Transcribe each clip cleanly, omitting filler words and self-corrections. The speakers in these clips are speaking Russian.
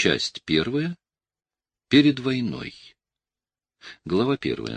Часть 1. Перед войной. Глава 1.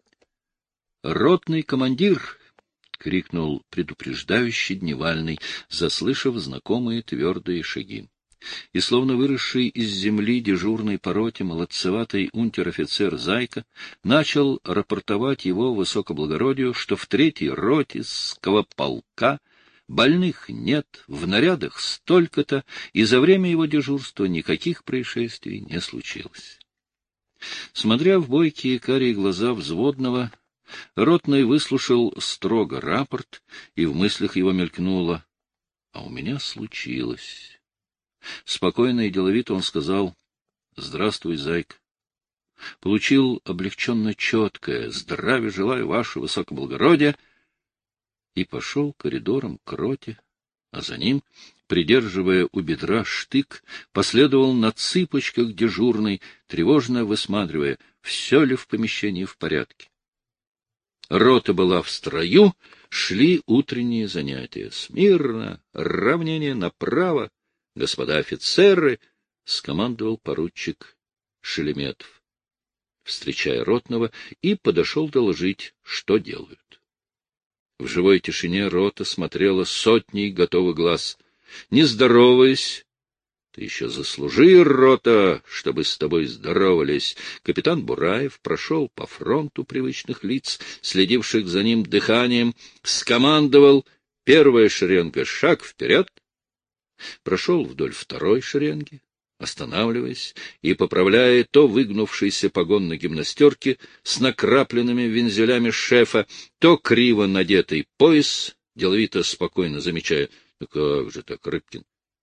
«Ротный командир!» — крикнул предупреждающий Дневальный, заслышав знакомые твердые шаги. И, словно выросший из земли дежурной по роте молодцеватый унтер-офицер Зайка, начал рапортовать его высокоблагородию, что в 3-й роте полка больных нет, в нарядах столько-то, и за время его дежурства никаких происшествий не случилось. Смотря в бойкие карие глаза взводного, ротный выслушал строго рапорт, и в мыслях его мелькнуло: «А у меня случилось». Спокойно и деловито он сказал: «Здравствуй, Зайка. Получил облегченно четкое: здравия желаю, ваше высокоблагородие», и пошел коридором к роте, а за ним, придерживая у бедра штык, последовал на цыпочках дежурный, тревожно высматривая, все ли в помещении в порядке. Рота была в строю, шли утренние занятия. «Смирно! Равнение направо! Господа офицеры!» — скомандовал поручик Шелеметов, встречая ротного, и подошел доложить, что делают. В живой тишине рота смотрела сотней готовых глаз. Не здороваясь: «Ты еще заслужи, рота, чтобы с тобой здоровались». Капитан Бураев прошел по фронту привычных лиц, следивших за ним дыханием, скомандовал: «Первая шеренга, шаг вперед!» Прошел вдоль второй шеренги, останавливаясь и поправляя то выгнувшийся погон на гимнастерке с накрапленными вензелями шефа, то криво надетый пояс, деловито спокойно замечая: «Ну как же так, Рыбкин?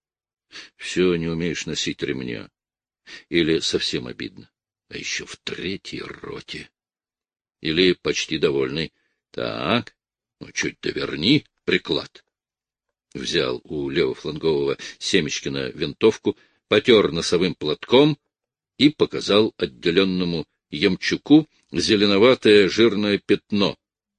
Все не умеешь носить ремня. Или совсем обидно. А еще в 3-й роте. Или почти довольный. Так, ну чуть доверни приклад». Взял у левофлангового Семечкина винтовку, потер носовым платком и показал отделенному Ямчуку зеленоватое жирное пятно.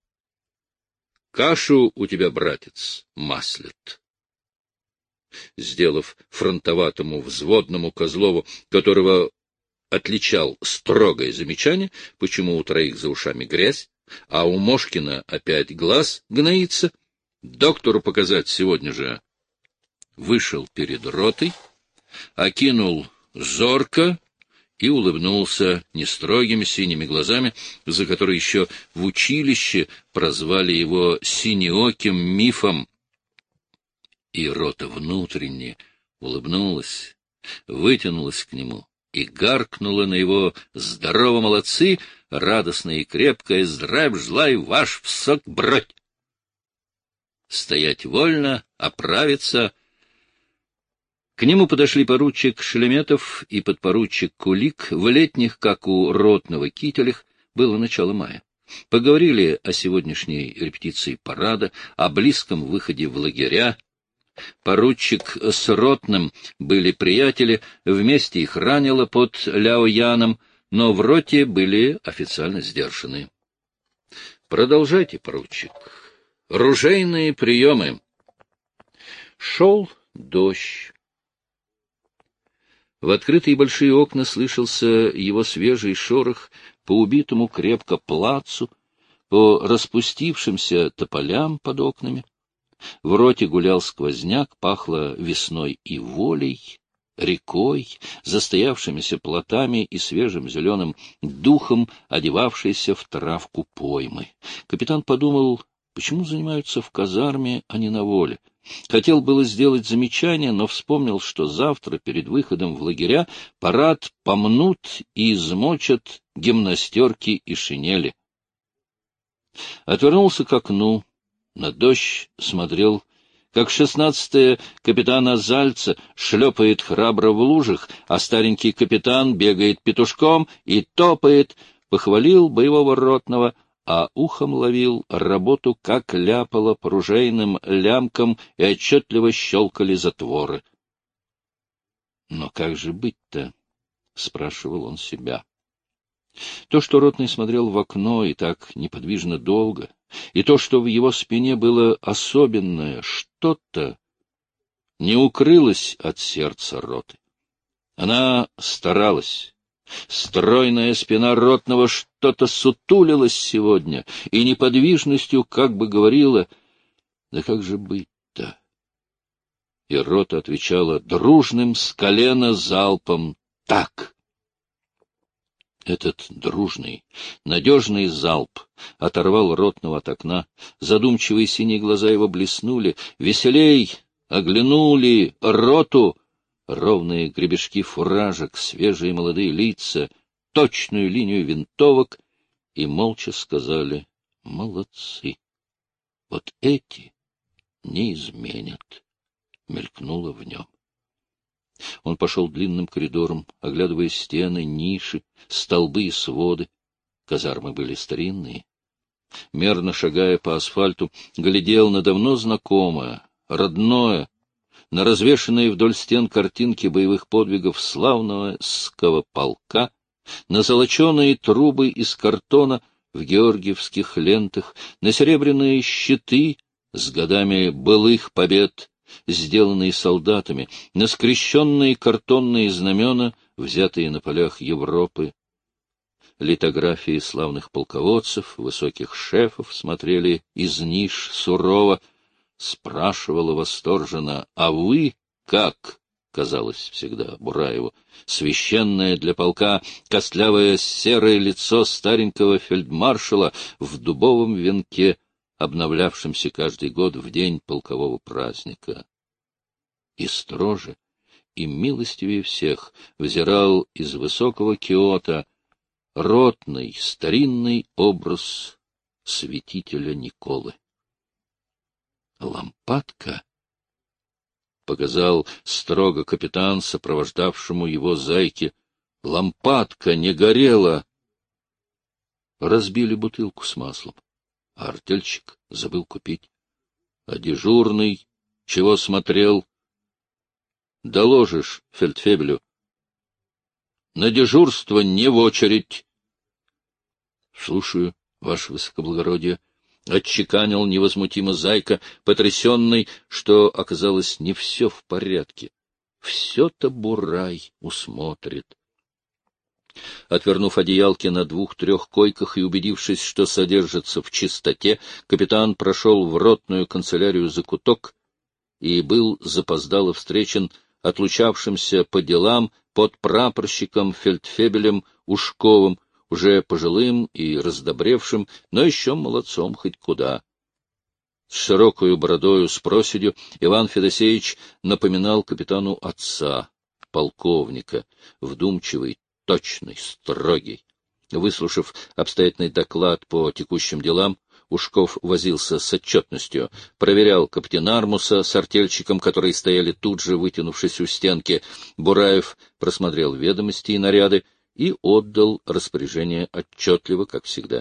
«Кашу у тебя, братец, маслят». Сделав фронтоватому взводному Козлову, которого отличал строгое замечание, почему у троих за ушами грязь, а у Мошкина опять глаз гноится, доктору показать сегодня же, вышел перед ротой, окинул зорко и улыбнулся нестрогими синими глазами, за которые еще в училище прозвали его синеоким мифом. И рота внутренне улыбнулась, вытянулась к нему и гаркнула на его «Здорово, молодцы! Радостное и крепкое! Здравия желаю, ваш всок брать! Стоять вольно, оправиться!» К нему подошли поручик Шелеметов и подпоручик Кулик в летних, как у ротного, кителях. Было начало мая. Поговорили о сегодняшней репетиции парада, о близком выходе в лагеря. Поручик с ротным были приятели, вместе их ранило под Ляояном, но в роте были официально сдержаны. «Продолжайте, поручик. Ружейные приемы». Шел дождь. В открытые большие окна слышался его свежий шорох по убитому крепко плацу, по распустившимся тополям под окнами. В роте гулял сквозняк, пахло весной и волей, рекой, застоявшимися плотами и свежим зеленым духом, одевавшейся в травку поймы. Капитан подумал, почему занимаются в казарме, а не на воле. Хотел было сделать замечание, но вспомнил, что завтра перед выходом в лагеря парад помнут и измочат гимнастерки и шинели. Отвернулся к окну. На дождь смотрел, как 16-е капитана Зальца шлепает храбро в лужах, а старенький капитан бегает петушком и топает, похвалил боевого ротного, а ухом ловил работу, как ляпало по ружейным лямкам и отчетливо щелкали затворы. «Но как же быть-то?» — спрашивал он себя. То, что ротный смотрел в окно и так неподвижно долго, и то, что в его спине было особенное что-то, не укрылось от сердца роты. Она старалась. Стройная спина ротного что-то сутулилась сегодня, и неподвижностью как бы говорила: «Да как же быть-то?» И рота отвечала дружным с колена залпом: «Так!» Этот дружный, надежный залп оторвал ротного от окна. Задумчивые синие глаза его блеснули. Веселей оглянули роту. Ровные гребешки фуражек, свежие молодые лица, точную линию винтовок, и молча сказали: «Молодцы! Вот эти не изменят», — мелькнуло в нем. Он пошел длинным коридором, оглядывая стены, ниши, столбы и своды. Казармы были старинные. Мерно шагая по асфальту, глядел на давно знакомое, родное, на развешанные вдоль стен картинки боевых подвигов славного СКого полка, на золоченые трубы из картона в георгиевских лентах, на серебряные щиты с годами былых побед, сделанные солдатами, на скрещенные картонные знамена, взятые на полях Европы. Литографии славных полководцев, высоких шефов смотрели из ниш сурово. Спрашивала восторженно: «А вы как?» Казалось всегда Бураеву. Священное для полка костлявое серое лицо старенького фельдмаршала в дубовом венке, обновлявшемся каждый год в день полкового праздника. И строже, и милостивее всех взирал из высокого киота ротный старинный образ святителя Николы. «Лампадка», — показал строго капитан, сопровождавшему его зайке, — «лампадка не горела». Разбили бутылку с маслом, а артельщик забыл купить. А дежурный чего смотрел? Доложишь фельдфебелю. На дежурство не в очередь. Слушаю, ваше высокоблагородие. Отчеканил невозмутимо зайка, потрясенный, что оказалось не все в порядке. Все-то Бурай усмотрит. Отвернув одеялки на 2-3 койках и убедившись, что содержится в чистоте, капитан прошел в ротную канцелярию закуток и был запоздало встречен отлучавшимся по делам подпрапорщиком фельдфебелем Ушковым, уже пожилым и раздобревшим, но еще молодцом хоть куда. С широкою бородою, с проседью Иван Федосеевич напоминал капитану отца, полковника, вдумчивый, точный, строгий. Выслушав обстоятельный доклад по текущим делам, Ушков возился с отчетностью, проверял каптенармуса с артельщиком, которые стояли тут же, вытянувшись у стенки. Бураев просмотрел ведомости и наряды и отдал распоряжение отчетливо, как всегда.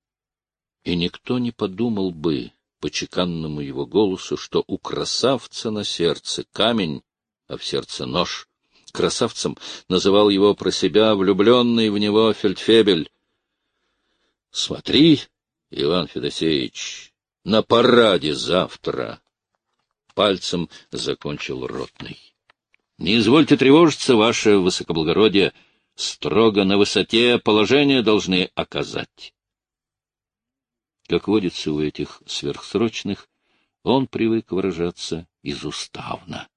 И никто не подумал бы по чеканному его голосу, что у красавца на сердце камень, а в сердце нож. Красавцем называл его про себя влюбленный в него фельдфебель. — Смотри, Иван Федосеевич, на параде завтра! Пальцем закончил ротный. — Не извольте тревожиться, ваше высокоблагородие, строго на высоте положение должны оказать. Как водится у этих сверхсрочных, он привык выражаться изуставно.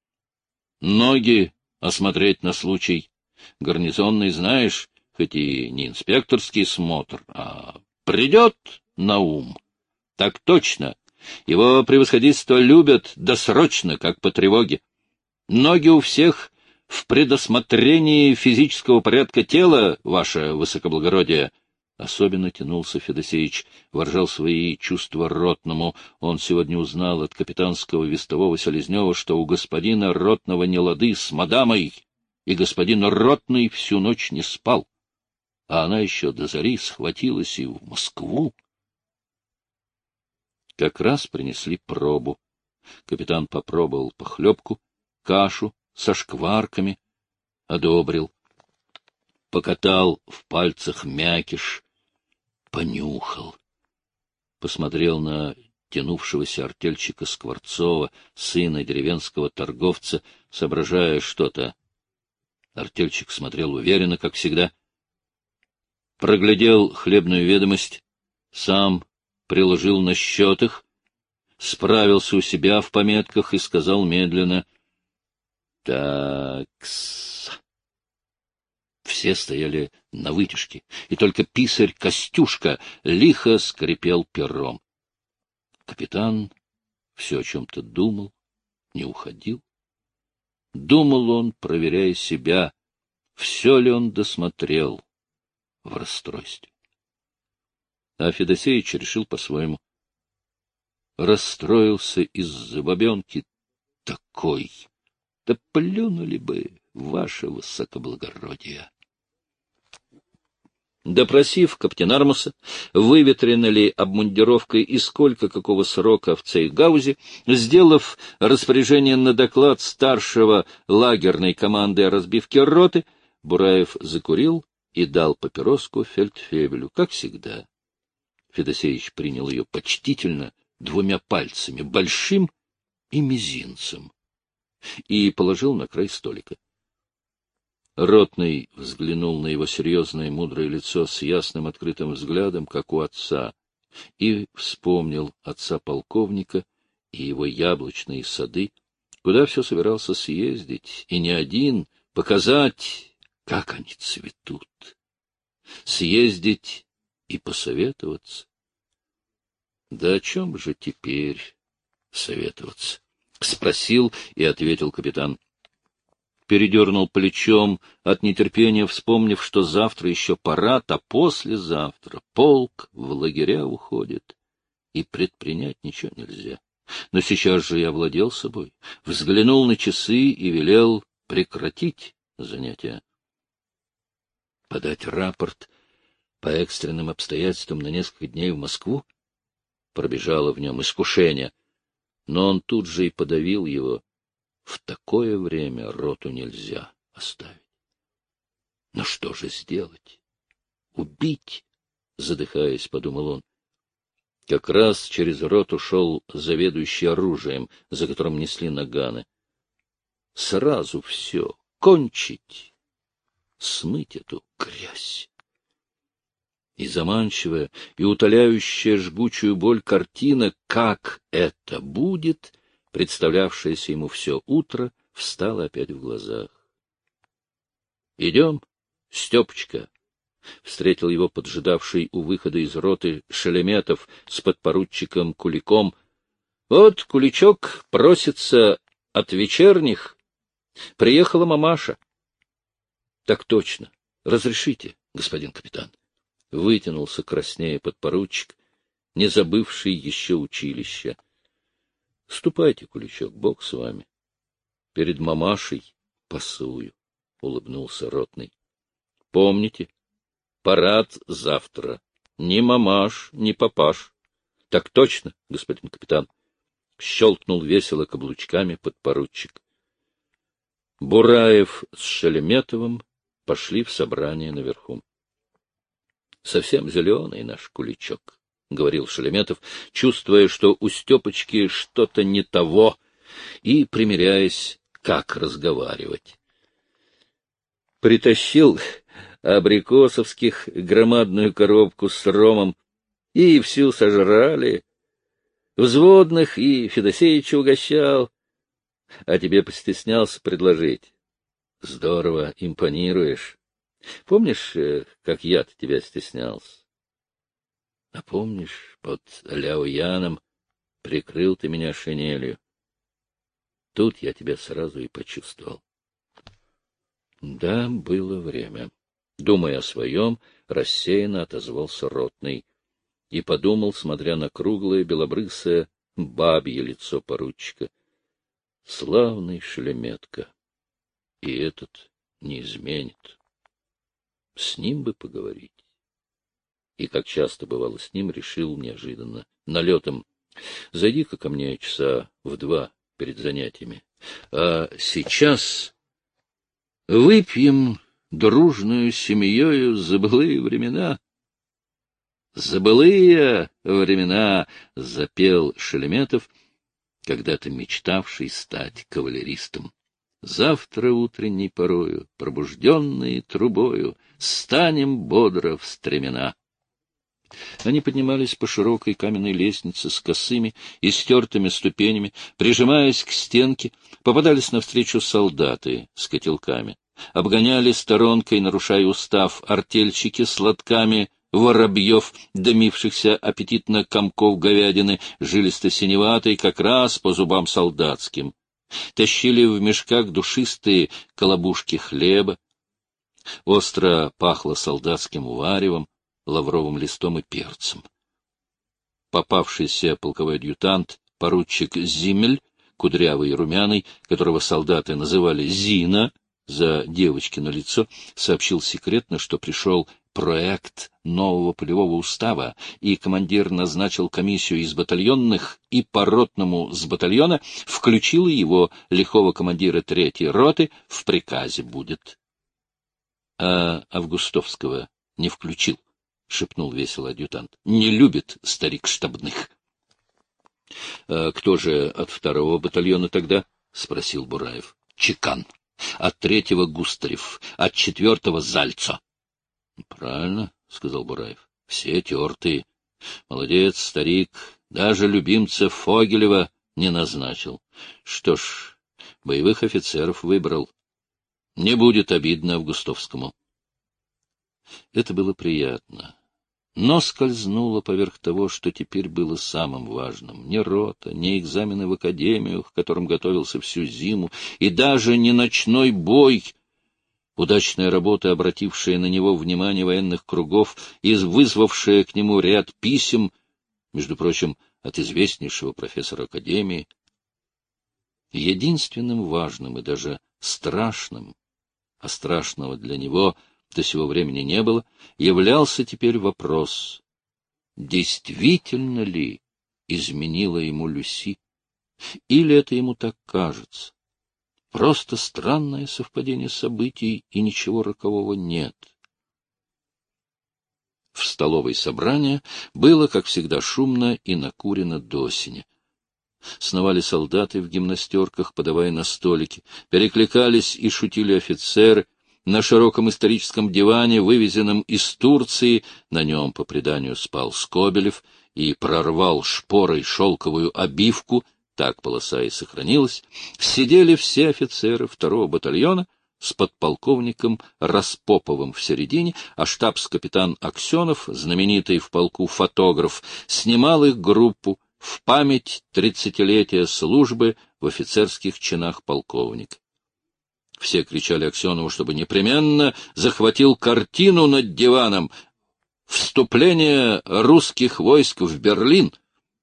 Ноги осмотреть на случай. Гарнизонный, знаешь, хоть и не инспекторский смотр, а придет на ум. Так точно. Его превосходительство любят досрочно, как по тревоге. Ноги у всех в предосмотрении физического порядка тела, ваше высокоблагородие. Особенно тянулся Федосеевич, выражал свои чувства ротному. Он сегодня узнал от капитанского вестового Селезнева, что у господина ротного не лады с мадамой, и господин ротный всю ночь не спал. А она еще до зари схватилась и в Москву. Как раз принесли пробу. Капитан попробовал похлебку, кашу со шкварками, одобрил. Покатал в пальцах мякиш, понюхал. Посмотрел на тянувшегося артельщика Скворцова, сына деревенского торговца, соображая что-то. Артельщик смотрел уверенно, как всегда. Проглядел хлебную ведомость, сам приложил на счет их, справился у себя в пометках и сказал медленно: «Так-с». Все стояли на вытяжке, и только писарь Костюшка лихо скрипел пером. Капитан все о чем-то думал, не уходил. Думал он, проверяя себя, все ли он досмотрел, в расстройстве. А Федосеич решил по-своему. Расстроился из-за бабенки такой. Да плюнули бы, ваше высокоблагородие. Допросив каптенармуса, выветрена ли обмундировка и сколько какого срока в цейгаузе, сделав распоряжение на доклад старшего лагерной команды о разбивке роты, Бураев закурил и дал папироску фельдфебелю, как всегда. Федосеич принял ее почтительно 2 пальцами, большим и мизинцем, и положил на край столика. Ротный взглянул на его серьезное мудрое лицо с ясным открытым взглядом, как у отца, и вспомнил отца полковника и его яблочные сады, куда все собирался съездить, и не один, показать, как они цветут, съездить и посоветоваться. Да о чем же теперь советоваться? — спросил и ответил капитан. Передернул плечом от нетерпения, вспомнив, что завтра еще парад, а послезавтра полк в лагеря уходит, и предпринять ничего нельзя. Но сейчас же я овладел собой, взглянул на часы и велел прекратить занятия. Подать рапорт по экстренным обстоятельствам на несколько дней в Москву? Пробежало в нем искушение, но он тут же и подавил его. В такое время роту нельзя оставить. Но что же сделать? Убить? Задыхаясь, подумал он. Как раз через роту шел заведующий оружием, за которым несли наганы. Сразу все, кончить, смыть эту грязь. И заманчивая, и утоляющая жгучую боль картина, как это будет, представлявшаяся ему все утро, встала опять в глазах. — Идем, Степочка! — встретил его поджидавший у выхода из роты Шелеметов с подпоручиком Куликом. — Вот Куличок просится от вечерних. Приехала мамаша. — Так точно. Разрешите, господин капитан. Вытянулся краснея подпоручик, не забывший еще училища. — Ступайте, Куличок, Бог с вами. Перед мамашей пасую, — улыбнулся ротный. — Помните, парад завтра. Ни мамаш, ни папаш. — Так точно, господин капитан. Щелкнул весело каблучками подпоручик. Бураев с Шелеметовым пошли в собрание наверху. — Совсем зеленый наш Куличок, — говорил Шелеметов, чувствуя, что у Степочки что-то не того, и примиряясь, как разговаривать. Притащил абрикосовских громадную коробку с ромом, и всю сожрали. Взводных и Федосеича угощал, а тебе постеснялся предложить. Здорово импонируешь. Помнишь, как я-то тебя стеснялся? А помнишь, под Ляояном прикрыл ты меня шинелью? Тут я тебя сразу и почувствовал. Да, было время. Думая о своем, рассеянно отозвался ротный и подумал, смотря на круглое белобрысое бабье лицо поручика. Славный Шелеметка, и этот не изменит. С ним бы поговорить. И, как часто бывало с ним, решил неожиданно, налетом: зайди-ка ко мне часа в 2 перед занятиями. А сейчас выпьем дружную семьёю за былые времена. За былые времена, — запел Шелеметов, когда-то мечтавший стать кавалеристом. Завтра утренней порою, пробужденные трубою, станем бодро в стремена. Они поднимались по широкой каменной лестнице с косыми и стертыми ступенями, прижимаясь к стенке, попадались навстречу солдаты с котелками, обгоняли сторонкой, нарушая устав, артельщики с лотками воробьев, дымившихся аппетитно комков говядины, жилисто-синеватой, как раз по зубам солдатским. Тащили в мешках душистые колобушки хлеба. Остро пахло солдатским варевом, лавровым листом и перцем. Попавшийся полковой адъютант, поручик Зиммель, кудрявый и румяный, которого солдаты называли Зина за девочкино лицо, сообщил секретно, что пришел проект нового полевого устава, и командир назначил комиссию из батальонных, и по ротному с батальона включил его, лихого командира 3-й роты, в приказе будет. А Августовского не включил, — шепнул весело адъютант. — Не любит старик штабных. — Кто же от 2-го батальона тогда? — спросил Бураев. — Чекан. От 3-го Густарев. От 4-го Зальцо. — Правильно, — сказал Бураев. — Все тертые. Молодец, старик. Даже любимца Фогелева не назначил. Что ж, боевых офицеров выбрал. Не будет обидно Августовскому. Это было приятно, но скользнуло поверх того, что теперь было самым важным. Ни рота, ни экзамены в академию, к которым готовился всю зиму, и даже не ночной бой. Удачная работа, обратившая на него внимание военных кругов и вызвавшая к нему ряд писем, между прочим, от известнейшего профессора академии. Единственным важным и даже страшным, а страшного для него до сего времени не было, являлся теперь вопрос, действительно ли изменила ему Люси, или это ему так кажется. Просто странное совпадение событий, и ничего рокового нет. В столовой собрания было, как всегда, шумно и накурено до сени. Сновали солдаты в гимнастерках, подавая на столики, перекликались и шутили офицеры. На широком историческом диване, вывезенном из Турции, на нем, по преданию, спал Скобелев и прорвал шпорой шелковую обивку, так полоса и сохранилась, сидели все офицеры 2-го батальона с подполковником Распоповым в середине, а штабс-капитан Аксенов, знаменитый в полку фотограф, снимал их группу в память 30-летия службы в офицерских чинах полковника. Все кричали Аксенову, чтобы непременно захватил картину над диваном «Вступление русских войск в Берлин».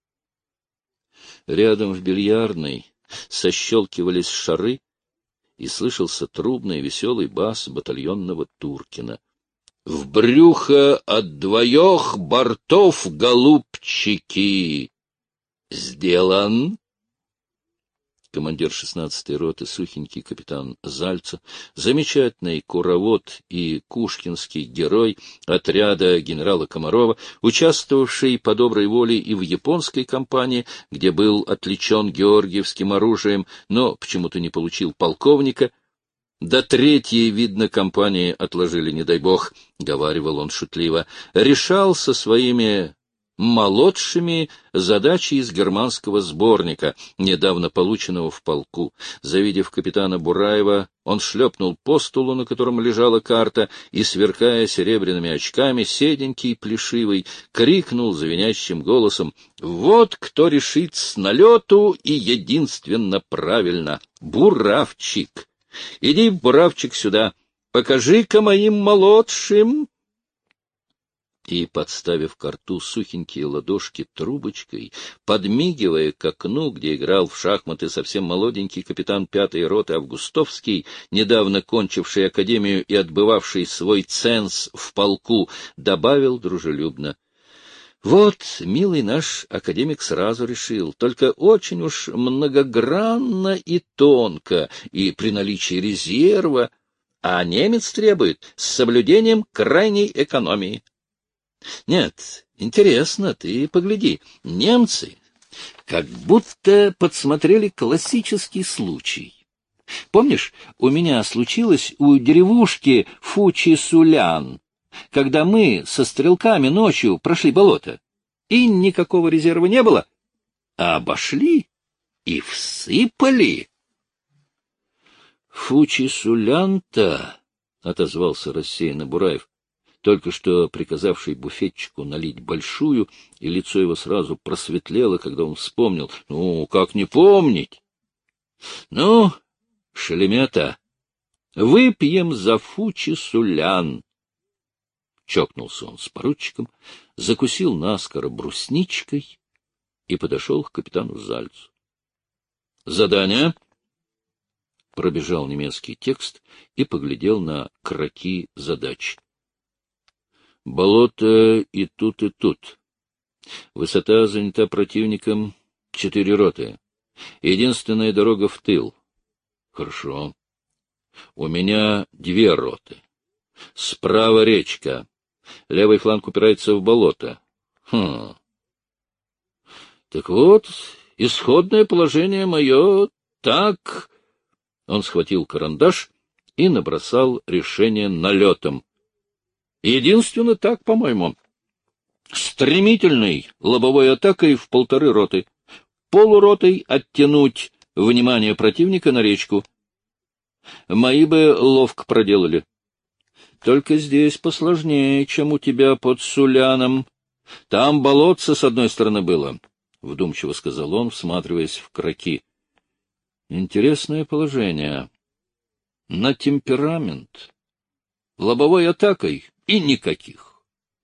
Рядом в бильярдной сощелкивались шары, и слышался трубный веселый бас батальонного Туркина. «В брюхо от 2 бортов, голубчики! Сделан!» Командир 16-й роты, сухенький капитан Зальцо, замечательный куровод и кушкинский герой отряда генерала Комарова, участвовавший по доброй воле и в японской кампании, где был отличен георгиевским оружием, но почему-то не получил полковника. До 3-й, видно, кампании отложили, не дай бог, — говаривал он шутливо, — решал со своими молодшими задачи из германского сборника, недавно полученного в полку. Завидев капитана Бураева, он шлепнул по стулу, на котором лежала карта, и, сверкая серебряными очками, седенький, плешивый, крикнул звенящим голосом: «Вот кто решит с налету и единственно правильно! Буравчик! Иди, Буравчик, сюда! Покажи-ка моим молодшим!» И, подставив ко рту сухенькие ладошки трубочкой, подмигивая к окну, где играл в шахматы совсем молоденький капитан 5-й роты Августовский, недавно кончивший академию и отбывавший свой ценз в полку, добавил дружелюбно: «Вот, милый наш академик сразу решил, только очень уж многогранно и тонко, и при наличии резерва, а немец требует с соблюдением крайней экономии». Нет, интересно, ты погляди, немцы как будто подсмотрели классический случай. Помнишь, у меня случилось у деревушки Фучи-Сулян, когда мы со стрелками ночью прошли болото, и никакого резерва не было, а обошли и всыпали. Фучи-Сулян-то, — отозвался рассеянно Бураев, только что приказавший буфетчику налить большую, и лицо его сразу просветлело, когда он вспомнил. Ну, как не помнить? Ну, Шелемета, выпьем за Фучи-Сулян. Чокнулся он с поручиком, закусил наскоро брусничкой и подошел к капитану Зальцу. — Задание? — пробежал немецкий текст и поглядел на кроки задач. — Болото и тут, и тут. Высота занята противником 4 роты. Единственная дорога в тыл. Хорошо. У меня 2 роты. Справа речка. Левый фланг упирается в болото. Так вот, исходное положение мое так... Он схватил карандаш и набросал решение налетом. Единственно так, по-моему. Стремительной лобовой атакой в 1,5 роты. Полуротой оттянуть внимание противника на речку. Мои бы ловко проделали. Только здесь посложнее, чем у тебя под Суляном. Там болотце с одной стороны было, — вдумчиво сказал он, всматриваясь в кроки. Интересное положение. На темперамент. Лобовой атакой и никаких.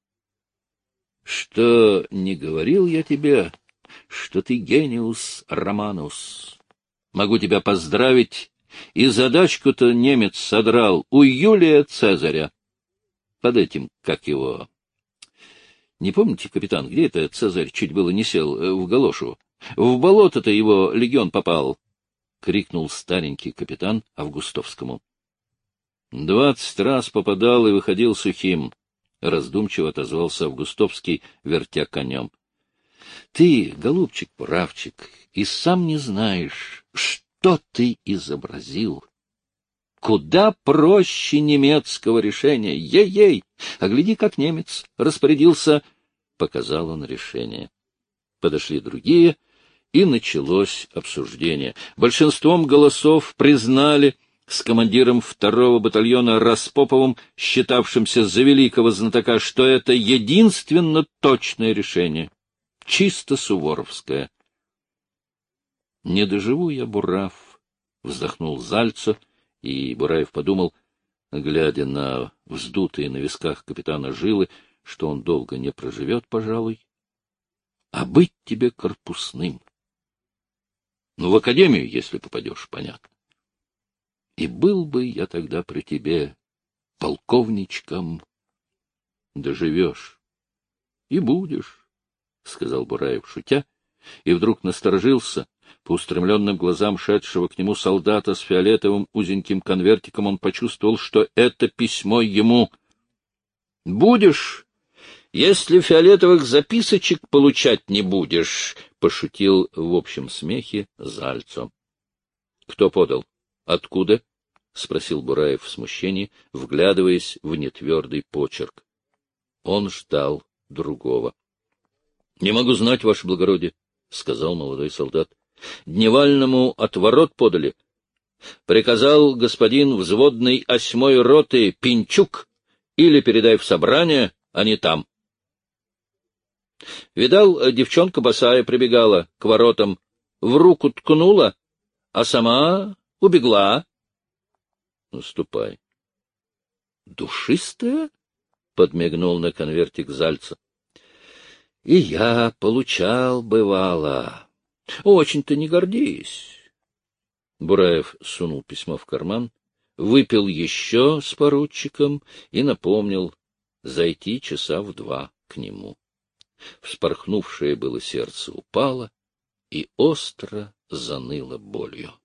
Что не говорил я тебе, что ты гениус романус. Могу тебя поздравить, и задачку-то немец содрал у Юлия Цезаря. Под этим, как его... Не помните, капитан, где это Цезарь чуть было не сел в галошу? В болото-то его легион попал, — крикнул старенький капитан Августовскому. 20 раз попадал и выходил сухим, — раздумчиво отозвался Августовский, вертя конем. Ты, голубчик-правчик, и сам не знаешь, что ты изобразил. Куда проще немецкого решения. Ей-ей! А гляди, как немец распорядился. Показал он решение. Подошли другие, и началось обсуждение. Большинством голосов признали с командиром 2-го батальона Распоповым, считавшимся за великого знатока, что это единственно точное решение. Чисто суворовское. — Не доживу я, Бурав, — вздохнул Зальцо, и Бураев подумал, глядя на вздутые на висках капитана жилы, что он долго не проживет, пожалуй. А быть тебе корпусным. Ну, в академию, если попадешь, понятно. И был бы я тогда при тебе полковничком. Доживешь. И будешь, — сказал Бураев, шутя, и вдруг насторожился. По устремленным глазам шедшего к нему солдата с фиолетовым узеньким конвертиком он почувствовал, что это письмо ему. — Будешь, если фиолетовых записочек получать не будешь, — пошутил в общем смехе Зальцо. — Кто подал? Откуда? — спросил Бураев в смущении, вглядываясь в нетвердый почерк. Он ждал другого. — Не могу знать, ваше благородие, — сказал молодой солдат. — Дневальному отворот подали. Приказал господин взводный 8-й роты Пинчук, или передай в собрание, а не там. Видал, девчонка босая прибегала к воротам, в руку ткнула, а сама убегла. — Ступай. — Душистая? — подмигнул на конвертик Зальца. — И я получал, бывало. Очень-то не гордись. Бураев сунул письмо в карман, выпил еще с поручиком и напомнил зайти часа в 2 к нему. Вспорхнувшее было сердце упало и остро заныло болью.